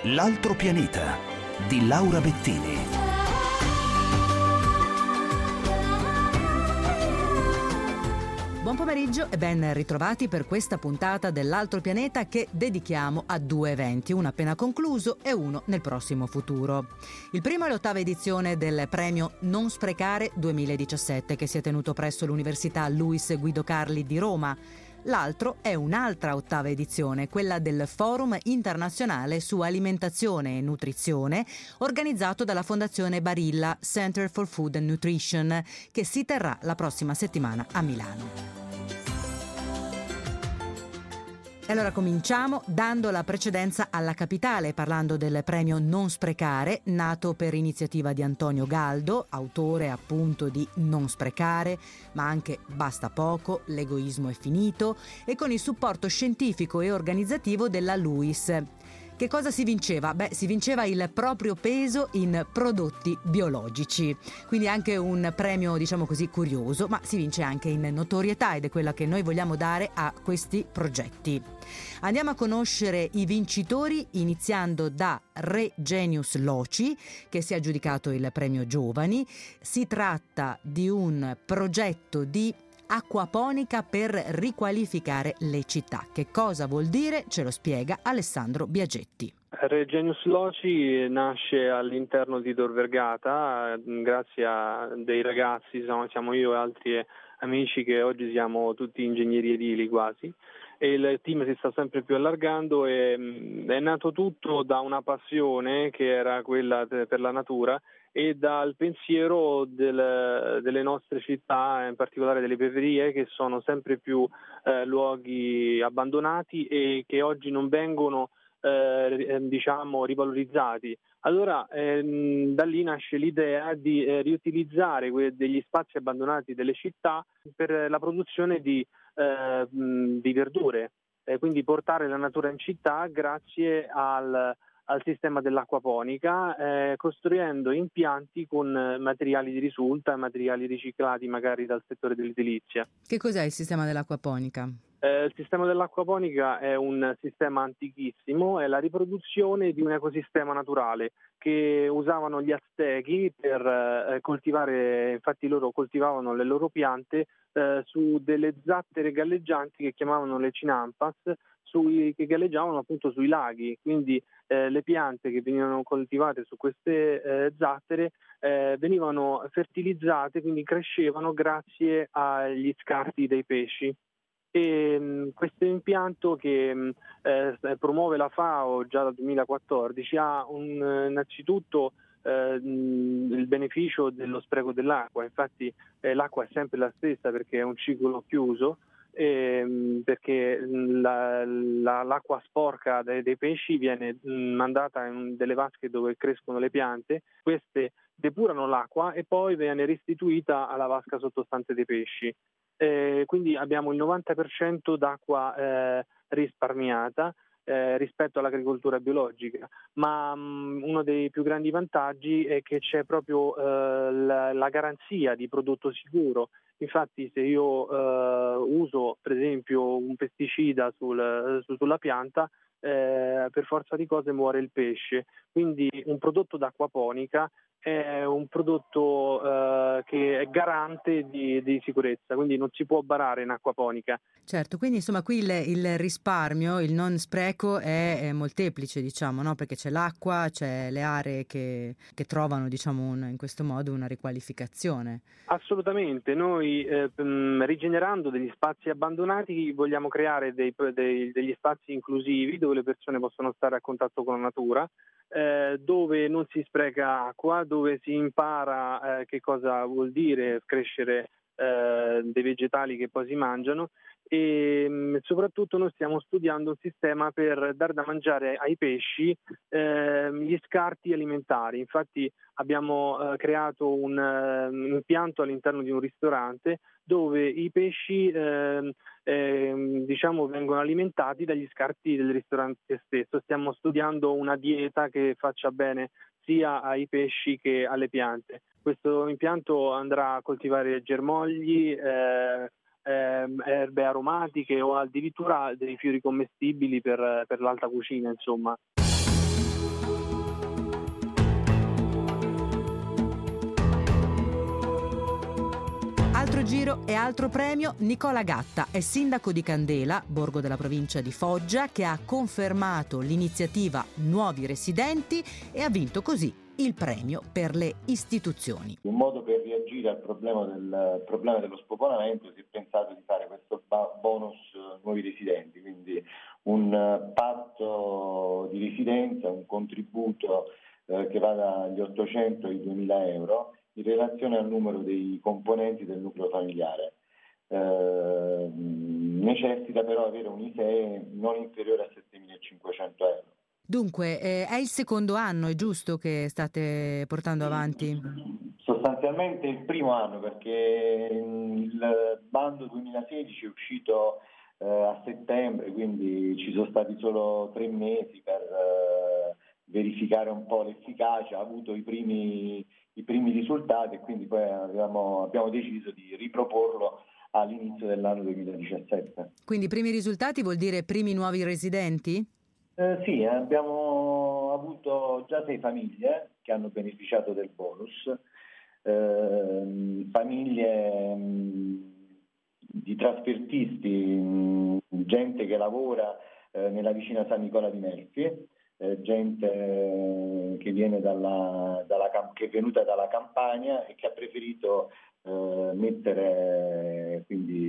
L'altro pianeta di Laura Bettini. Buon pomeriggio e ben ritrovati per questa puntata dell'Altro pianeta che dedichiamo a due eventi, uno appena concluso e uno nel prossimo futuro. Il primo è l'8ª edizione del premio Non Sprecare 2017 che si è tenuto presso l'Università Luis Guido Carli di Roma. L'altro è un'altra 8ª edizione, quella del Forum internazionale su alimentazione e nutrizione, organizzato dalla Fondazione Barilla Center for Food and Nutrition, che si terrà la prossima settimana a Milano. E allora cominciamo dando la precedenza alla capitale, parlando del premio Non Sprecare, nato per iniziativa di Antonio Galdo, autore appunto di Non Sprecare, ma anche Basta poco, l'egoismo è finito, e con il supporto scientifico e organizzativo della LUIS. Che cosa si vinceva? Si vinceva il proprio peso in prodotti biologici, quindi anche un premio, diciamo così, curioso, ma si vince anche in notorietà ed è quella che noi vogliamo dare a questi progetti. Andiamo a conoscere i vincitori iniziando da Re Genius Loci, che si è aggiudicato il premio Giovani. Si tratta di un progetto di acquaponica per riqualificare le città. Che cosa vuol dire? Ce lo spiega Alessandro Biagetti. Re Genius Loci nasce all'interno di Tor Vergata grazie a dei ragazzi, siamo io e altri amici che oggi siamo tutti ingegneri edili quasi, e il team si sta sempre più allargando e è nato tutto da una passione che era quella per la natura e dal pensiero delle nostre città, in particolare delle periferie, che sono sempre più luoghi abbandonati e che oggi non vengono rivalorizzati. Allora da lì nasce l'idea di riutilizzare degli spazi abbandonati delle città per la produzione di verdure, quindi portare la natura in città grazie al sistema dell'acquaponica, costruendo impianti con materiali di risulta e materiali riciclati magari dal settore dell'edilizia. Che cos'è il sistema dell'acquaponica? Il sistema dell'acquaponica è un sistema antichissimo, è la riproduzione di un ecosistema naturale che usavano gli Aztechi per coltivare, infatti loro coltivavano le loro piante su delle zattere galleggianti che chiamavano le cinampas, che galleggiavano appunto sui laghi, quindi le piante che venivano coltivate su queste zattere venivano fertilizzate, quindi crescevano grazie agli scarti dei pesci. E questo impianto che promuove la FAO già dal 2014 ha innanzitutto il beneficio dello spreco dell'acqua. Infatti l'acqua è sempre la stessa perché è un ciclo chiuso, perché l'acqua sporca dei pesci viene mandata in delle vasche dove crescono le piante, queste depurano l'acqua e poi viene restituita alla vasca sottostante dei pesci. Quindi abbiamo il 90% d'acqua risparmiata rispetto all'agricoltura biologica, ma uno dei più grandi vantaggi è che c'è proprio la garanzia di prodotto sicuro. Infatti se io uso per esempio un pesticida sulla pianta, per forza di cose muore il pesce, quindi un prodotto d'acquaponica è un prodotto che è garante di sicurezza, quindi non si può barare in acquaponica. Certo, quindi insomma qui il risparmio, il non spreco è molteplice, diciamo, no? Perché c'è l'acqua, c'è le aree che trovano, diciamo, in questo modo una riqualificazione. Assolutamente, noi rigenerando degli spazi abbandonati vogliamo creare degli spazi inclusivi dove le persone possono stare a contatto con la natura, dove non si spreca acqua, dove si impara che cosa vuol dire crescere dei vegetali che poi si mangiano e soprattutto noi stiamo studiando un sistema per dar da mangiare ai pesci gli scarti alimentari. Infatti abbiamo creato un impianto all'interno di un ristorante dove i pesci vengono alimentati dagli scarti del ristorante stesso. Stiamo studiando una dieta che faccia bene sia ai pesci che alle piante. Questo impianto andrà a coltivare germogli, erbe aromatiche o addirittura dei fiori commestibili per l'alta cucina, insomma. giro e altro premio. Nicola Gatta è sindaco di Candela, borgo della provincia di Foggia, che ha confermato l'iniziativa Nuovi Residenti e ha vinto così il premio per le istituzioni. Un modo per reagire al problema dello spopolamento si è pensato di fare questo bonus Nuovi Residenti, quindi un patto di residenza, un contributo che va dagli 800 ai 2000 euro in relazione al numero dei componenti del nucleo familiare. Necessita però avere un ISEE non inferiore a 7.500 euro. Dunque, è il secondo anno, è giusto, che state portando avanti? Sostanzialmente il primo anno, perché il bando 2016 è uscito a settembre, quindi ci sono stati solo 3 mesi per verificare un po' l'efficacia, ha avuto i primi risultati e quindi poi abbiamo deciso di riproporlo all'inizio dell'anno 2017. Quindi primi risultati vuol dire primi nuovi residenti? Sì, abbiamo avuto già 6 famiglie che hanno beneficiato del bonus, famiglie di trasfertisti, gente che lavora nella vicina San Nicola di Melfi, gente che viene che è venuta dalla Campania e che ha preferito mettere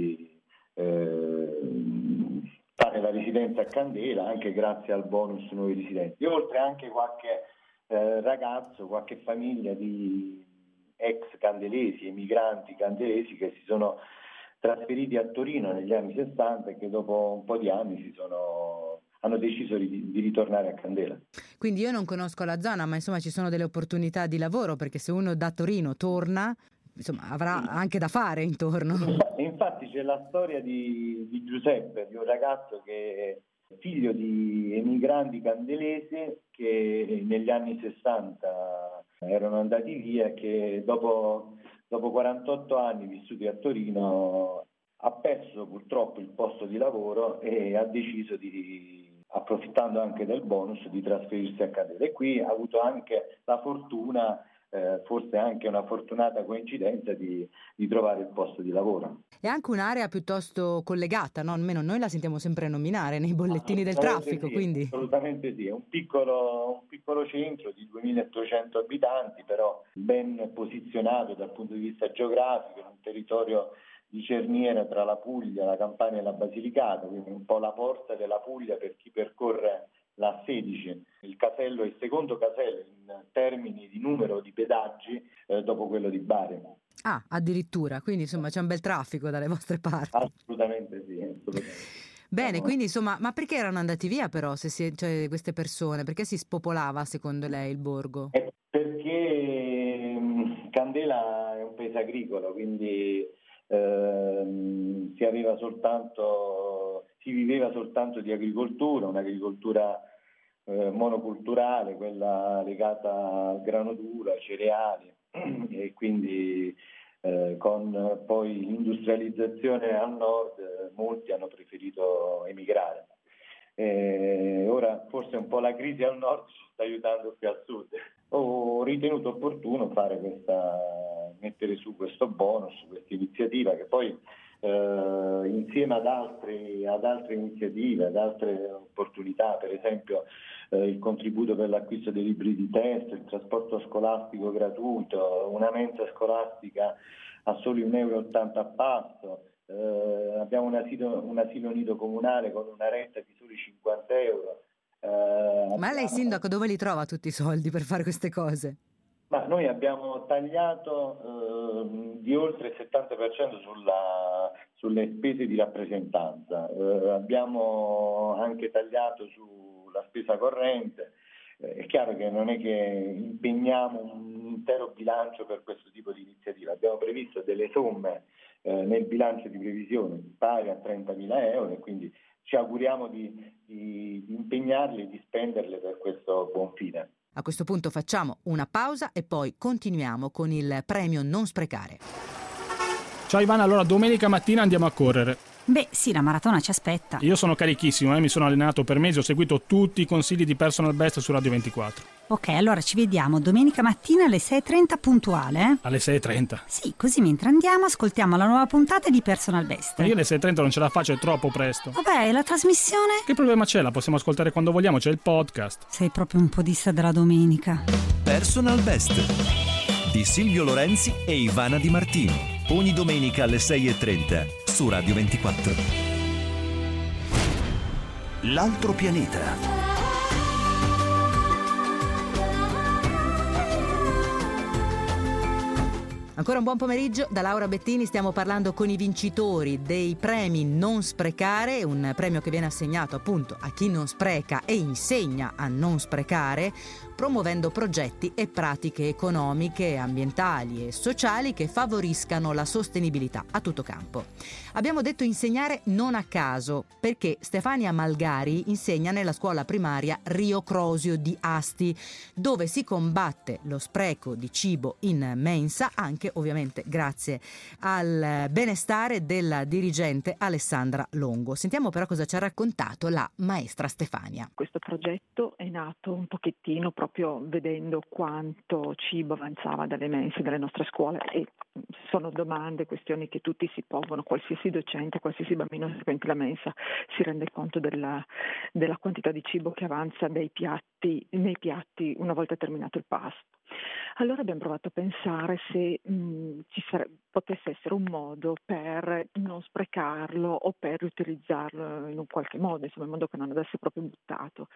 fare la residenza a Candela anche grazie al bonus Nuovi Residenti. E oltre anche qualche ragazzo, qualche famiglia di ex candelesi, emigranti candelesi che si sono trasferiti a Torino negli anni 60 e che dopo un po' di anni hanno deciso di ritornare a Candela. Quindi io non conosco la zona, ma insomma ci sono delle opportunità di lavoro, perché se uno da Torino torna, insomma avrà anche da fare intorno. Infatti c'è la storia di Giuseppe, di un ragazzo che è figlio di emigranti candelesi che negli anni 60 erano andati via e che dopo 48 anni vissuti a Torino ha perso purtroppo il posto di lavoro e ha deciso approfittando anche del bonus, di trasferirsi a Candela. E qui ha avuto anche la fortuna, forse anche una fortunata coincidenza, di trovare il posto di lavoro. È anche un'area piuttosto collegata, no? Almeno noi la sentiamo sempre nominare nei bollettini del traffico. Sì, quindi assolutamente sì, è un piccolo centro di 2.800 abitanti, però ben posizionato dal punto di vista geografico, in un territorio di cerniera tra la Puglia, la Campania e la Basilicata, quindi un po' la porta della Puglia per chi percorre la 16. Il casello è il secondo casello in termini di numero di pedaggi dopo quello di Bari. Ah, addirittura, quindi insomma c'è un bel traffico dalle vostre parti. Assolutamente sì, assolutamente. Bene, quindi insomma, ma perché erano andati via però cioè, queste persone? Perché si spopolava secondo lei il borgo? Perché Candela è un paese agricolo, quindi si viveva soltanto di agricoltura, un'agricoltura monoculturale, quella legata al grano duro, ai cereali, e quindi con poi l'industrializzazione al nord molti hanno preferito emigrare. Ora forse un po' la crisi al nord ci sta aiutando qui al sud. Ho ritenuto opportuno mettere su questo bonus, questa iniziativa che poi insieme ad altre iniziative, ad altre opportunità, per esempio il contributo per l'acquisto dei libri di testo, il trasporto scolastico gratuito, una mensa scolastica a soli 1,80 euro a passo, abbiamo un asilo nido comunale con una retta di soli 50 euro. Ma lei sindaco dove li trova tutti i soldi per fare queste cose? Ma noi abbiamo tagliato di oltre il 70% sulle spese di rappresentanza, abbiamo anche tagliato sulla spesa corrente. È chiaro che non è che impegniamo un intero bilancio per questo tipo di iniziativa, abbiamo previsto delle somme nel bilancio di previsione pari a 30.000 euro e quindi ci auguriamo di impegnarli e di spenderle per questo buon fine. A questo punto facciamo una pausa e poi continuiamo con il premio Non Sprecare. Ciao Ivana, allora domenica mattina andiamo a correre. Beh sì, la maratona ci aspetta. Io sono carichissimo, mi sono allenato per mesi, ho seguito tutti i consigli di Personal Best su Radio 24. Ok, allora ci vediamo domenica mattina alle 6:30 puntuale. Alle 6:30? Sì, così mentre andiamo ascoltiamo la nuova puntata di Personal Best. Ma io alle 6:30 non ce la faccio, è troppo presto. Vabbè, la trasmissione? Che problema c'è? La possiamo ascoltare quando vogliamo, c'è il podcast. Sei proprio un podista della domenica. Personal Best di Silvio Lorenzi e Ivana Di Martino. Ogni domenica alle 6:30 su Radio 24. L'altro pianeta. Ancora un buon pomeriggio da Laura Bettini, stiamo parlando con i vincitori dei premi Non Sprecare, un premio che viene assegnato appunto a chi non spreca e insegna a non sprecare, promuovendo progetti e pratiche economiche, ambientali e sociali che favoriscano la sostenibilità a tutto campo. Abbiamo detto insegnare non a caso, perché Stefania Malgari insegna nella scuola primaria Rio Crosio di Asti, dove si combatte lo spreco di cibo in mensa, anche ovviamente grazie al benestare della dirigente Alessandra Longo. Sentiamo però cosa ci ha raccontato la maestra Stefania. Questo progetto è nato un pochettino proprio vedendo quanto cibo avanzava dalle mense delle nostre scuole, e sono domande, questioni che tutti si pongono, qualsiasi docente, qualsiasi bambino che frequenti la mensa si rende conto della quantità di cibo che avanza nei piatti una volta terminato il pasto. Allora abbiamo provato a pensare se potesse essere un modo per non sprecarlo o per riutilizzarlo in un qualche modo, insomma in modo che non andasse proprio buttato.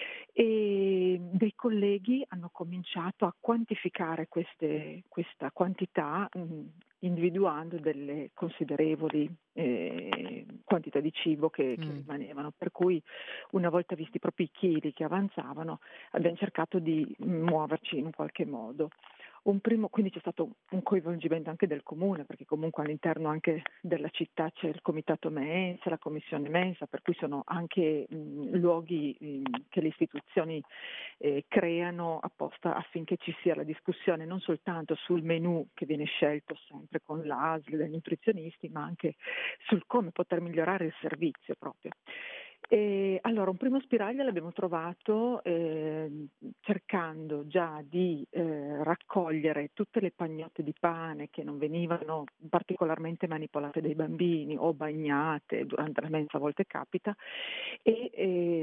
E dei colleghi hanno cominciato a quantificare questa quantità, individuando delle considerevoli quantità di cibo che rimanevano, per cui una volta visti proprio i chili che avanzavano abbiamo cercato di muoverci in un qualche modo. Quindi c'è stato un coinvolgimento anche del comune, perché comunque all'interno anche della città c'è il comitato mensa, la commissione mensa, per cui sono anche luoghi che le istituzioni creano apposta affinché ci sia la discussione non soltanto sul menù che viene scelto sempre con l'ASL dai nutrizionisti, ma anche sul come poter migliorare il servizio proprio. E allora un primo spiraglio l'abbiamo trovato cercando già di raccogliere tutte le pagnotte di pane che non venivano particolarmente manipolate dai bambini o bagnate durante la mensa, a volte capita, e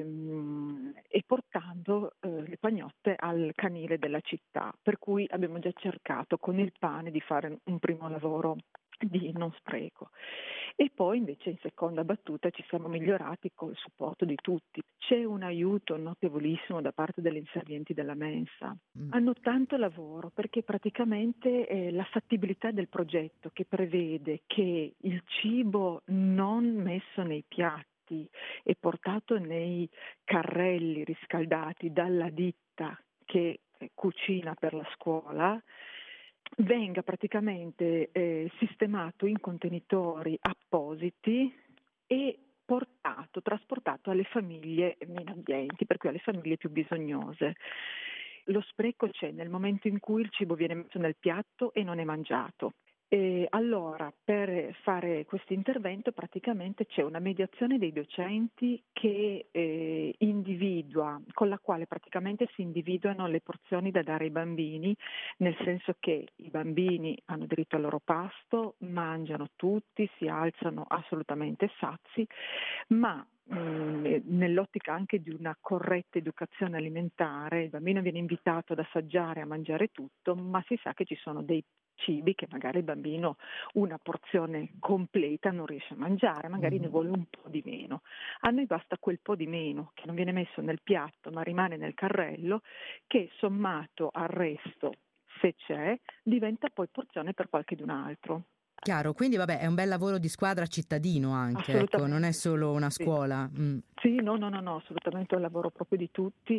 portando le pagnotte al canile della città, per cui abbiamo già cercato con il pane di fare un primo lavoro di non spreco. E poi invece in seconda battuta ci siamo migliorati col supporto di tutti. C'è un aiuto notevolissimo da parte degli inservienti della mensa. Hanno tanto lavoro perché praticamente la fattibilità del progetto, che prevede che il cibo non messo nei piatti e portato nei carrelli riscaldati dalla ditta che cucina per la scuola, venga praticamente sistemato in contenitori appositi e trasportato alle famiglie meno abbienti, per cui alle famiglie più bisognose. Lo spreco c'è nel momento in cui il cibo viene messo nel piatto e non è mangiato. E allora per fare questo intervento praticamente c'è una mediazione dei docenti che con la quale praticamente si individuano le porzioni da dare ai bambini, nel senso che i bambini hanno diritto al loro pasto, mangiano tutti, si alzano assolutamente sazi, ma nell'ottica anche di una corretta educazione alimentare, il bambino viene invitato ad assaggiare, a mangiare tutto, ma si sa che ci sono dei cibi che magari il bambino una porzione completa non riesce a mangiare, magari ne vuole un po' di meno. A noi basta quel po' di meno che non viene messo nel piatto ma rimane nel carrello, che sommato al resto, se c'è, diventa poi porzione per qualche d'un altro. Chiaro, quindi vabbè, è un bel lavoro di squadra cittadino anche, ecco, non è solo una scuola. Sì, no, assolutamente è un lavoro proprio di tutti,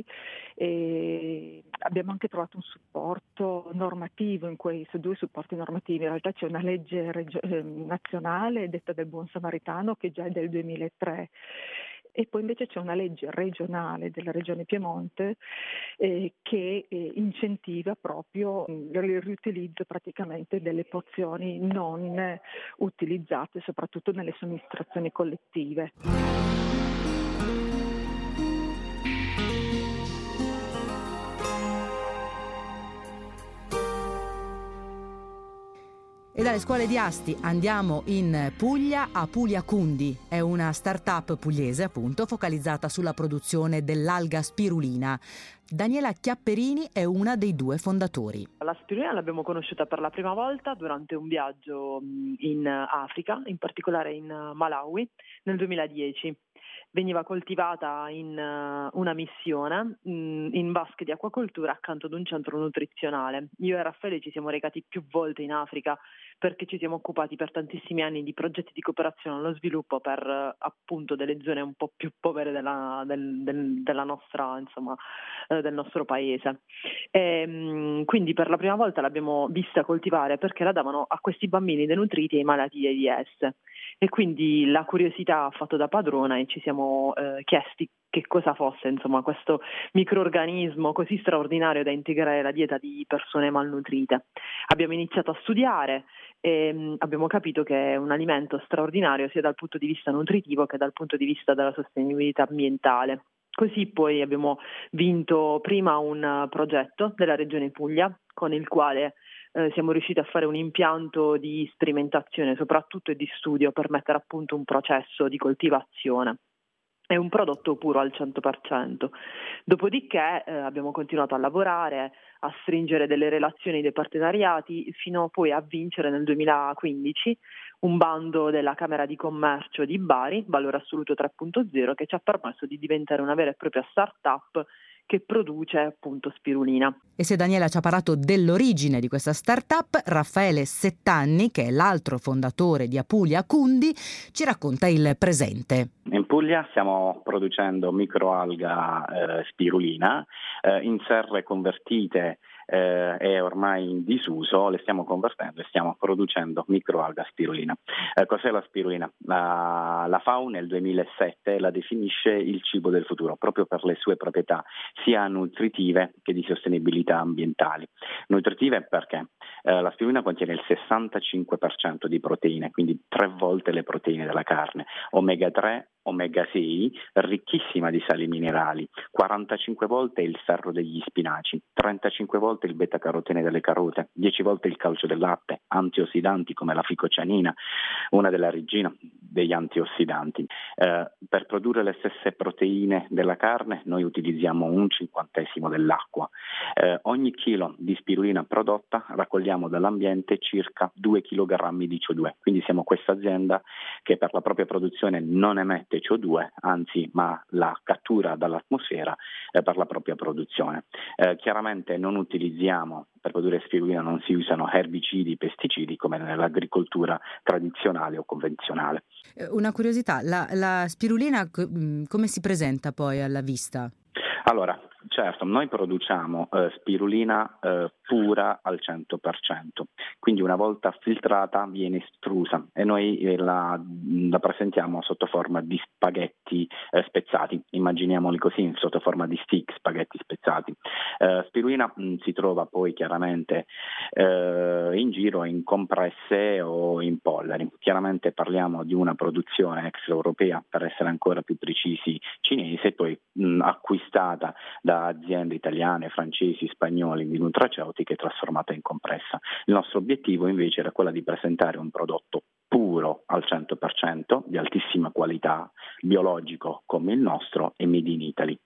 e abbiamo anche trovato un supporto normativo su due supporti normativi. In realtà c'è una legge nazionale detta del Buon Samaritano che già è del 2003, e poi invece c'è una legge regionale della Regione Piemonte che incentiva proprio il riutilizzo praticamente delle pozioni non utilizzate, soprattutto nelle somministrazioni collettive. E dalle scuole di Asti andiamo in Puglia a Puglia Cundi. È una start-up pugliese, appunto, focalizzata sulla produzione dell'alga spirulina. Daniela Chiapperini è una dei due fondatori. La spirulina l'abbiamo conosciuta per la prima volta durante un viaggio in Africa, in particolare in Malawi, nel 2010. Veniva coltivata in una missione in vasche di acquacoltura accanto ad un centro nutrizionale. Io e Raffaele ci siamo recati più volte in Africa perché ci siamo occupati per tantissimi anni di progetti di cooperazione allo sviluppo per appunto delle zone un po' più povere della nostra, insomma, del nostro paese. Quindi per la prima volta l'abbiamo vista coltivare perché la davano a questi bambini denutriti e ai malati di AIDS. E quindi la curiosità ha fatto da padrona e ci siamo chiesti che cosa fosse, insomma, questo microorganismo così straordinario da integrare la dieta di persone malnutrite. Abbiamo iniziato a studiare e abbiamo capito che è un alimento straordinario sia dal punto di vista nutritivo che dal punto di vista della sostenibilità ambientale. Così poi abbiamo vinto prima un progetto della Regione Puglia con il quale siamo riusciti a fare un impianto di sperimentazione soprattutto e di studio per mettere a punto un processo di coltivazione. È un prodotto puro al 100%. Dopodiché abbiamo continuato a lavorare, a stringere delle relazioni dei partenariati fino poi a vincere nel 2015 un bando della Camera di Commercio di Bari, valore assoluto 3.0, che ci ha permesso di diventare una vera e propria start-up che produce appunto spirulina. E se Daniela ci ha parlato dell'origine di questa startup, Raffaele Settanni, che è l'altro fondatore di Apulia Cundi, ci racconta il presente. In Puglia stiamo producendo microalga spirulina in serre convertite è ormai in disuso, le stiamo convertendo e stiamo producendo microalga spirulina. Cos'è la spirulina? La FAO nel 2007 la definisce il cibo del futuro proprio per le sue proprietà sia nutritive che di sostenibilità ambientali. Nutritive perché la spirulina contiene il 65% di proteine, quindi 3 volte le proteine della carne, omega 3, omega 6, ricchissima di sali minerali, 45 volte il ferro degli spinaci, 35 volte il beta-carotene delle carote, 10 volte il calcio del latte, antiossidanti come la ficocianina, una della regina degli antiossidanti. Per produrre le stesse proteine della carne noi utilizziamo 1/50 dell'acqua. Ogni chilo di spirulina prodotta raccogliamo dall'ambiente circa 2 kg di CO2, quindi siamo questa azienda che per la propria produzione non emette CO2, anzi ma la cattura dall'atmosfera per la propria produzione. Chiaramente non utilizziamo, per produrre spirulina non si usano erbicidi, pesticidi come nell'agricoltura tradizionale o convenzionale. Una curiosità, la spirulina come si presenta poi alla vista? Allora, certo, noi produciamo spirulina pura al 100%, quindi una volta filtrata viene estrusa e noi la presentiamo sotto forma di spaghetti spezzati, immaginiamoli così, sotto forma di stick, spaghetti spezzati. Spirulina si trova poi chiaramente in giro in compresse o in polveri. Chiaramente parliamo di una produzione extraeuropea, per essere ancora più precisi cinese, poi acquistata da aziende italiane, francesi, spagnoli di nutraceutiche trasformata in compressa. Il nostro obiettivo invece era quello di presentare un prodotto puro al 100%, di altissima qualità, biologico come il nostro e made in Italy.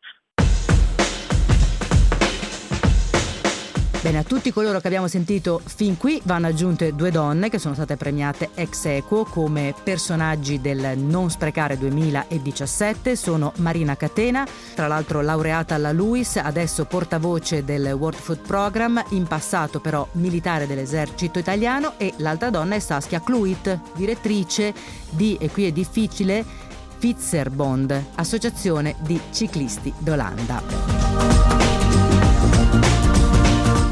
Bene, a tutti coloro che abbiamo sentito fin qui vanno aggiunte 2 donne che sono state premiate ex aequo come personaggi del Non Sprecare 2017. Sono Marina Catena, tra l'altro laureata alla LUISS, adesso portavoce del World Food Program, in passato però militare dell'esercito italiano, e l'altra donna è Saskia Kluit, direttrice di, e qui è difficile, Fietserbond, associazione di ciclisti d'Olanda.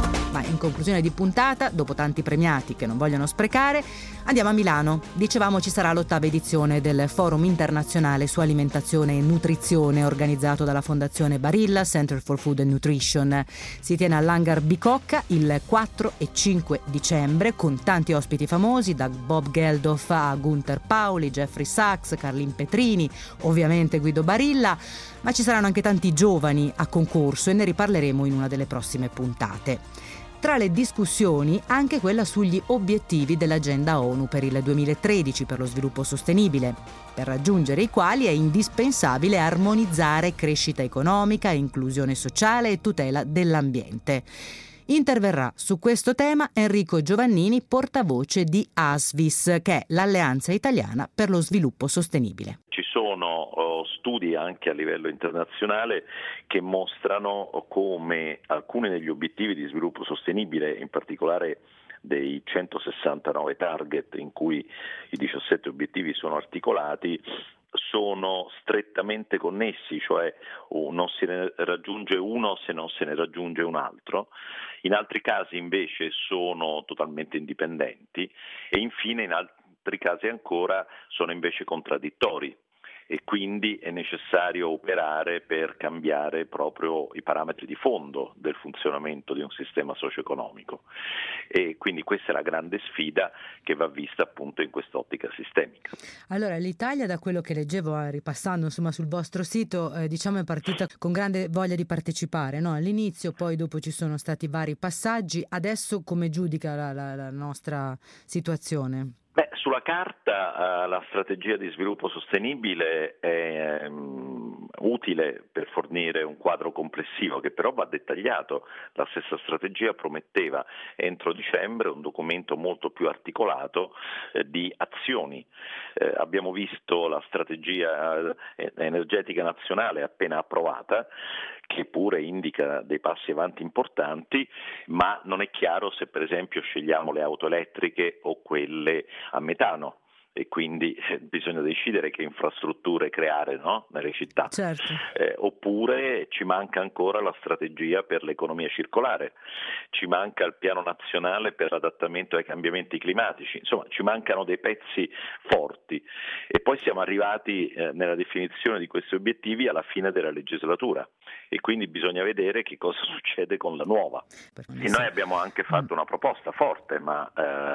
in conclusione di puntata, dopo tanti premiati che non vogliono sprecare, andiamo a Milano. Dicevamo ci sarà l'8ª edizione del Forum internazionale su alimentazione e nutrizione organizzato dalla Fondazione Barilla Center for Food and Nutrition. Si tiene all'Hangar Bicocca il 4 e 5 dicembre con tanti ospiti famosi, da Bob Geldof a Gunther Pauli, Jeffrey Sachs, Carlin Petrini, ovviamente Guido Barilla, ma ci saranno anche tanti giovani a concorso e ne riparleremo in una delle prossime puntate. Tra le discussioni anche quella sugli obiettivi dell'agenda ONU per il 2013 per lo sviluppo sostenibile, per raggiungere i quali è indispensabile armonizzare crescita economica, inclusione sociale e tutela dell'ambiente. Interverrà su questo tema Enrico Giovannini, portavoce di ASVIS, che è l'Alleanza Italiana per lo Sviluppo Sostenibile. Ci sono studi anche a livello internazionale che mostrano come alcuni degli obiettivi di sviluppo sostenibile, in particolare dei 169 target in cui i 17 obiettivi sono articolati, sono strettamente connessi, cioè non se ne raggiunge uno se non se ne raggiunge un altro. In altri casi invece sono totalmente indipendenti e infine in altri casi ancora sono invece contraddittori. E quindi è necessario operare per cambiare proprio i parametri di fondo del funzionamento di un sistema socio-economico. E quindi questa è la grande sfida che va vista appunto in quest'ottica sistemica. Allora, l'Italia, da quello che leggevo ripassando sul vostro sito, è partita con grande voglia di partecipare, no? All'inizio, poi dopo ci sono stati vari passaggi. Adesso come giudica la nostra situazione? Sulla carta la strategia di sviluppo sostenibile è utile per fornire un quadro complessivo che però va dettagliato. La stessa strategia prometteva entro dicembre un documento molto più articolato di azioni. Abbiamo visto la strategia energetica nazionale appena approvata, che pure indica dei passi avanti importanti, ma non è chiaro se per esempio scegliamo le auto elettriche o quelle a metano. E quindi bisogna decidere che infrastrutture creare, no? Nelle città. Certo. Oppure ci manca ancora la strategia per l'economia circolare, ci manca il piano nazionale per l'adattamento ai cambiamenti climatici, insomma ci mancano dei pezzi forti e poi siamo arrivati nella definizione di questi obiettivi alla fine della legislatura e quindi bisogna vedere che cosa succede con la nuova. E noi abbiamo anche fatto una proposta forte ma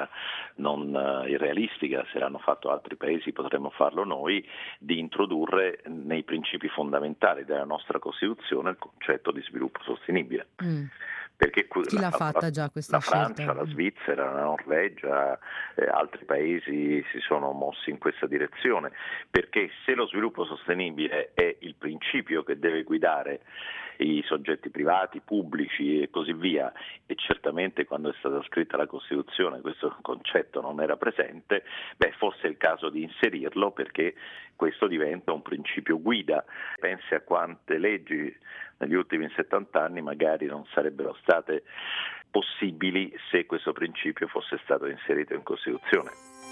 non irrealistica, se l'hanno fatto altri paesi potremmo farlo noi, di introdurre nei principi fondamentali della nostra Costituzione il concetto di sviluppo sostenibile. Perché chi l'ha fatta già questa scelta? La Francia, la Svizzera, la Norvegia, altri paesi si sono mossi in questa direzione, perché se lo sviluppo sostenibile è il principio che deve guidare i soggetti privati, pubblici e così via, e certamente quando è stata scritta la Costituzione questo concetto non era presente, forse è il caso di inserirlo perché questo diventa un principio guida. Pensi a quante leggi negli ultimi 70 anni magari non sarebbero state possibili se questo principio fosse stato inserito in Costituzione.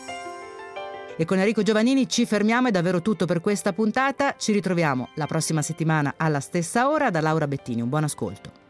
E con Enrico Giovannini ci fermiamo, è davvero tutto per questa puntata. Ci ritroviamo la prossima settimana alla stessa ora. Da Laura Bettini, un buon ascolto.